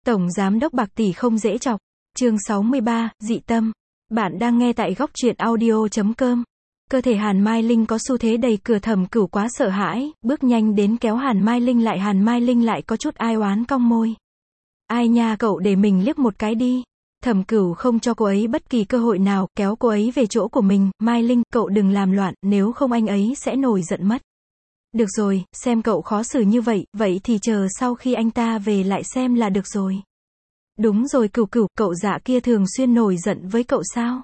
Tổng giám đốc bạc tỷ không dễ chọc. Chương 63, dị tâm. Bạn đang nghe tại góc truyện audio.com. Cơ thể Hàn Mai Linh có xu thế đẩy cửa. Thẩm Cửu quá sợ hãi, bước nhanh đến kéo Hàn Mai Linh lại có chút ai oán cong môi. Ai nha, cậu để mình liếc một cái đi. Thẩm Cửu không cho cô ấy bất kỳ cơ hội nào, kéo cô ấy về chỗ của mình. Mai Linh, cậu đừng làm loạn, nếu không anh ấy sẽ nổi giận mất. Được rồi, xem cậu khó xử như vậy, vậy thì chờ sau khi anh ta về lại xem là được rồi. Đúng rồi Cửu, cậu Dạ kia thường xuyên nổi giận với cậu sao?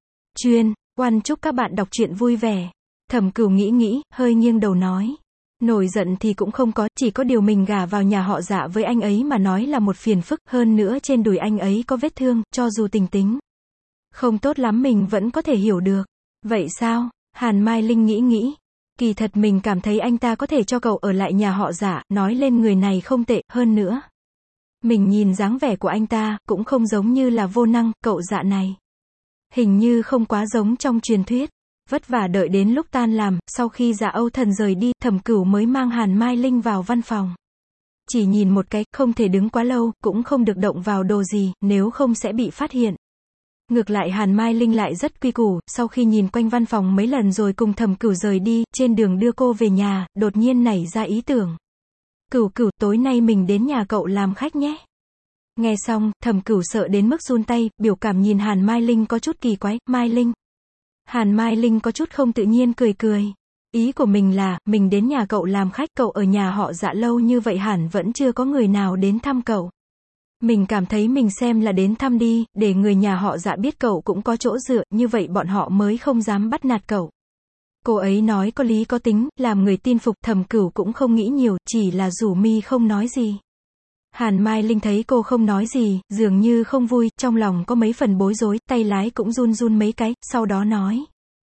Chúc các bạn đọc truyện vui vẻ. Thẩm Cửu nghĩ, hơi nghiêng đầu nói. Nổi giận thì cũng không có, chỉ có điều mình gả vào nhà họ Dạ với anh ấy mà nói là một phiền phức, hơn nữa trên đùi anh ấy có vết thương, cho dù tình tính không tốt lắm mình vẫn có thể hiểu được. Vậy sao? Hàn Mai Linh nghĩ. Kỳ thật mình cảm thấy anh ta có thể cho cậu ở lại nhà họ Dạ, nói lên người này không tệ, hơn nữa. Mình nhìn dáng vẻ của anh ta, cũng không giống như là vô năng, cậu Dạ này. Hình như không quá giống trong truyền thuyết. Vất vả đợi đến lúc tan làm, sau khi Dạ Âu Thần rời đi, Thẩm Cửu mới mang Hàn Mai Linh vào văn phòng. Chỉ nhìn một cái, không thể đứng quá lâu, cũng không được động vào đồ gì, nếu không sẽ bị phát hiện. Ngược lại Hàn Mai Linh lại rất quy củ, sau khi nhìn quanh văn phòng mấy lần rồi cùng Thẩm Cửu rời đi, trên đường đưa cô về nhà, đột nhiên nảy ra ý tưởng. Cửu, tối nay mình đến nhà cậu làm khách nhé. Nghe xong, Thẩm Cửu sợ đến mức run tay, biểu cảm nhìn Hàn Mai Linh có chút kỳ quái. Mai Linh. Hàn Mai Linh có chút không tự nhiên cười. Ý của mình là, mình đến nhà cậu làm khách, cậu ở nhà họ Dạ lâu như vậy hẳn vẫn chưa có người nào đến thăm cậu. Mình cảm thấy mình xem là đến thăm đi, để người nhà họ Dạ biết cậu cũng có chỗ dựa, như vậy bọn họ mới không dám bắt nạt cậu. Cô ấy nói có lý có tính, làm người tin phục. Thẩm Cửu cũng không nghĩ nhiều, chỉ là rủ mi không nói gì. Hàn Mai Linh thấy cô không nói gì, dường như không vui, trong lòng có mấy phần bối rối, tay lái cũng run mấy cái, sau đó nói.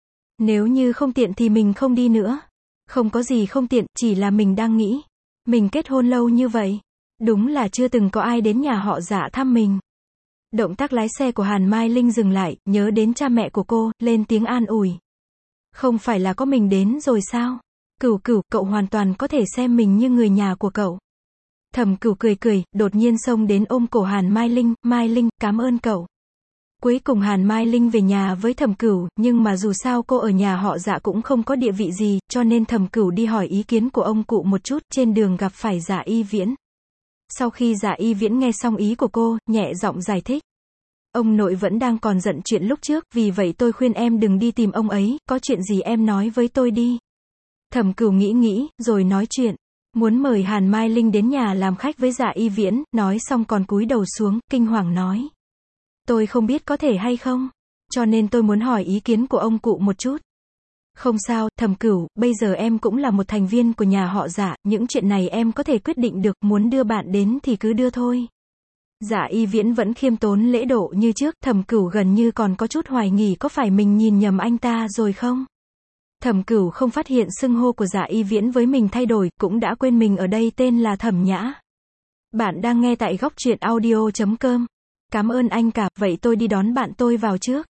Nếu như không tiện thì mình không đi nữa. Không có gì không tiện, chỉ là mình đang nghĩ. Mình kết hôn lâu như vậy. Đúng là chưa từng có ai đến nhà họ Dạ thăm mình. Động tác lái xe của Hàn Mai Linh dừng lại, nhớ đến cha mẹ của cô, lên tiếng an ủi. Không phải là có mình đến rồi sao? Cửu, cậu hoàn toàn có thể xem mình như người nhà của cậu. Thẩm Cửu cười, đột nhiên xông đến ôm cổ Hàn Mai Linh. Mai Linh, cảm ơn cậu. Cuối cùng Hàn Mai Linh về nhà với Thẩm Cửu, nhưng mà dù sao cô ở nhà họ Dạ cũng không có địa vị gì, cho nên Thẩm Cửu đi hỏi ý kiến của ông cụ một chút, trên đường gặp phải Dạ Y Viễn. Sau khi Dạ Y Viễn nghe xong ý của cô, nhẹ giọng giải thích. Ông nội vẫn đang còn giận chuyện lúc trước, vì vậy tôi khuyên em đừng đi tìm ông ấy, có chuyện gì em nói với tôi đi. Thẩm Cửu nghĩ, rồi nói chuyện. Muốn mời Hàn Mai Linh đến nhà làm khách với Dạ Y Viễn, nói xong còn cúi đầu xuống, kinh hoàng nói. Tôi không biết có thể hay không, cho nên tôi muốn hỏi ý kiến của ông cụ một chút. Không sao, Thẩm Cửu, bây giờ em cũng là một thành viên của nhà họ Dạ, những chuyện này em có thể quyết định được, muốn đưa bạn đến thì cứ đưa thôi. Dạ Y Viễn vẫn khiêm tốn lễ độ như trước, Thẩm Cửu gần như còn có chút hoài nghi có phải mình nhìn nhầm anh ta rồi không? Thẩm Cửu không phát hiện xưng hô của Dạ Y Viễn với mình thay đổi, cũng đã quên mình ở đây tên là Thẩm Nhã. Bạn đang nghe tại góc truyện audio.com. Cảm ơn anh cả, vậy tôi đi đón bạn tôi vào trước.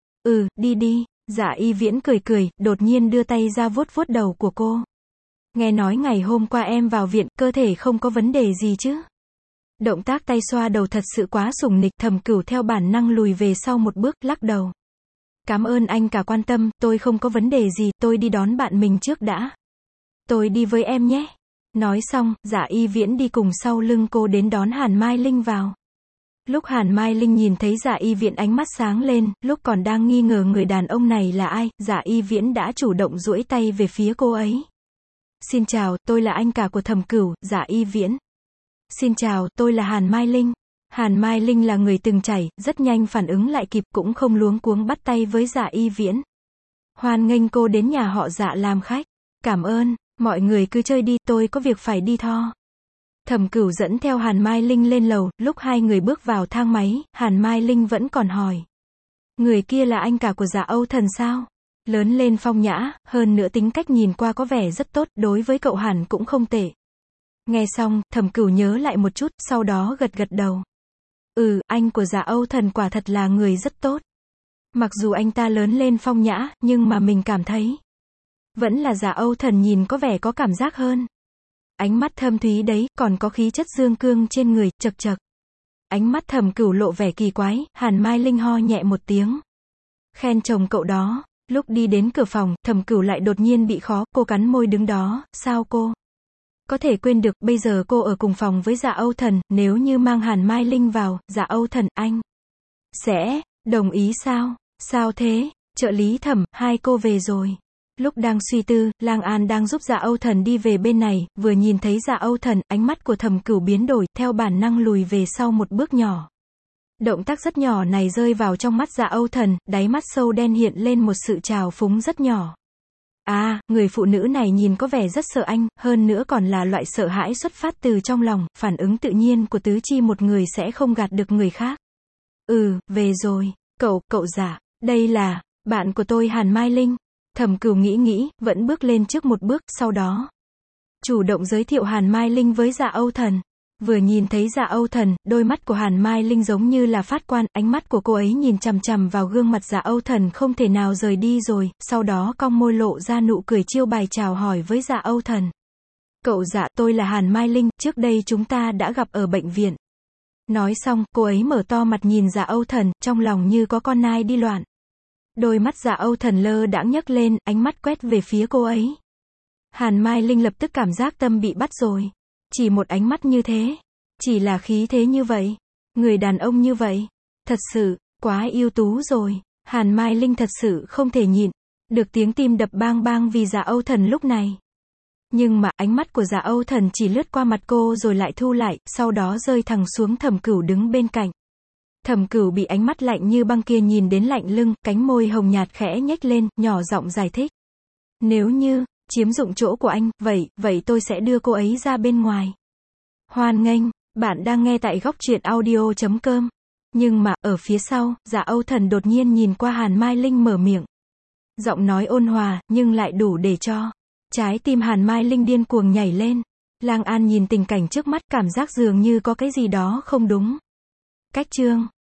Đi. Dạ Y Viễn cười, đột nhiên đưa tay ra vuốt đầu của cô. Nghe nói ngày hôm qua em vào viện, cơ thể không có vấn đề gì chứ? Động tác tay xoa đầu thật sự quá sủng nịch, Thẩm Cửu theo bản năng lùi về sau một bước, lắc đầu. Cảm ơn anh cả quan tâm, tôi không có vấn đề gì, tôi đi đón bạn mình trước đã. Tôi đi với em nhé. Nói xong, Dạ Y Viễn đi cùng sau lưng cô đến đón Hàn Mai Linh vào. Lúc Hàn Mai Linh nhìn thấy Dạ Y Viễn ánh mắt sáng lên, lúc còn đang nghi ngờ người đàn ông này là ai, Dạ Y Viễn đã chủ động duỗi tay về phía cô ấy. Xin chào, tôi là anh cả của Thẩm Cửu, Dạ Y Viễn. Xin chào, tôi là Hàn Mai Linh. Hàn Mai Linh là người từng trải, rất nhanh phản ứng lại kịp, cũng không luống cuống bắt tay với Dạ Y Viễn. Hoan nghênh cô đến nhà họ Dạ làm khách. Cảm ơn, mọi người cứ chơi đi, tôi có việc phải đi tho. Thẩm Cửu dẫn theo Hàn Mai Linh lên lầu, lúc hai người bước vào thang máy, Hàn Mai Linh vẫn còn hỏi. Người kia là anh cả của Dạ Âu Thần sao? Lớn lên phong nhã, hơn nữa tính cách nhìn qua có vẻ rất tốt, đối với cậu hẳn cũng không tệ. Nghe xong, Thẩm Cửu nhớ lại một chút, sau đó gật đầu. Anh của Dạ Âu Thần quả thật là người rất tốt. Mặc dù anh ta lớn lên phong nhã, nhưng mà mình cảm thấy vẫn là Dạ Âu Thần nhìn có vẻ có cảm giác hơn. Ánh mắt thâm thúy đấy, còn có khí chất dương cương trên người, chật. ánh mắt Thẩm Cửu lộ vẻ kỳ quái, Hàn Mai Linh ho nhẹ một tiếng. Khen chồng cậu đó. Lúc đi đến cửa phòng, Thẩm Cửu lại đột nhiên bị khó, cô cắn môi đứng đó, sao cô có thể quên được, bây giờ cô ở cùng phòng với Dạ Âu Thần, nếu như mang Hàn Mai Linh vào, Dạ Âu Thần, anh sẽ đồng ý sao? Sao thế? Trợ lý Thẩm, hai cô về rồi. Lúc đang suy tư, Lang An đang giúp Dạ Âu Thần đi về bên này, vừa nhìn thấy Dạ Âu Thần, ánh mắt của Thẩm Cửu biến đổi, theo bản năng lùi về sau một bước nhỏ. Động tác rất nhỏ này rơi vào trong mắt Dạ Âu Thần, đáy mắt sâu đen hiện lên một sự trào phúng rất nhỏ. À, người phụ nữ này nhìn có vẻ rất sợ anh, hơn nữa còn là loại sợ hãi xuất phát từ trong lòng, phản ứng tự nhiên của tứ chi một người sẽ không gạt được người khác. Về rồi. Cậu Dạ, đây là bạn của tôi Hàn Mai Linh. Thẩm Cửu nghĩ, vẫn bước lên trước một bước, sau đó chủ động giới thiệu Hàn Mai Linh với Dạ Âu Thần. Vừa nhìn thấy Dạ Âu Thần, đôi mắt của Hàn Mai Linh giống như là phát quan, ánh mắt của cô ấy nhìn chằm chằm vào gương mặt Dạ Âu Thần không thể nào rời đi rồi, sau đó cong môi lộ ra nụ cười chiêu bài chào hỏi với Dạ Âu Thần. Cậu Dạ, tôi là Hàn Mai Linh, trước đây chúng ta đã gặp ở bệnh viện. Nói xong, cô ấy mở to mặt nhìn Dạ Âu Thần, trong lòng như có con nai đi loạn. Đôi mắt Dạ Âu Thần lơ đãng nhấc lên, ánh mắt quét về phía cô ấy. Hàn Mai Linh lập tức cảm giác tâm bị bắt rồi. Chỉ một ánh mắt như thế, chỉ là khí thế như vậy, người đàn ông như vậy, thật sự, quá ưu tú rồi. Hàn Mai Linh thật sự không thể nhịn được tiếng tim đập bang bang vì Dạ Âu Thần lúc này. Nhưng mà, ánh mắt của Dạ Âu Thần chỉ lướt qua mặt cô rồi lại thu lại, sau đó rơi thẳng xuống Thẩm Cửu đứng bên cạnh. Thẩm Cửu bị ánh mắt lạnh như băng kia nhìn đến lạnh lưng, cánh môi hồng nhạt khẽ nhếch lên, nhỏ giọng giải thích. Nếu như chiếm dụng chỗ của anh, vậy tôi sẽ đưa cô ấy ra bên ngoài. Hoan nghênh, bạn đang nghe tại góc truyện audio.com. Nhưng mà, ở phía sau, Dạ Âu Thần đột nhiên nhìn qua Hàn Mai Linh mở miệng. Giọng nói ôn hòa, nhưng lại đủ để cho trái tim Hàn Mai Linh điên cuồng nhảy lên. Lang An nhìn tình cảnh trước mắt, cảm giác dường như có cái gì đó không đúng. Cách chương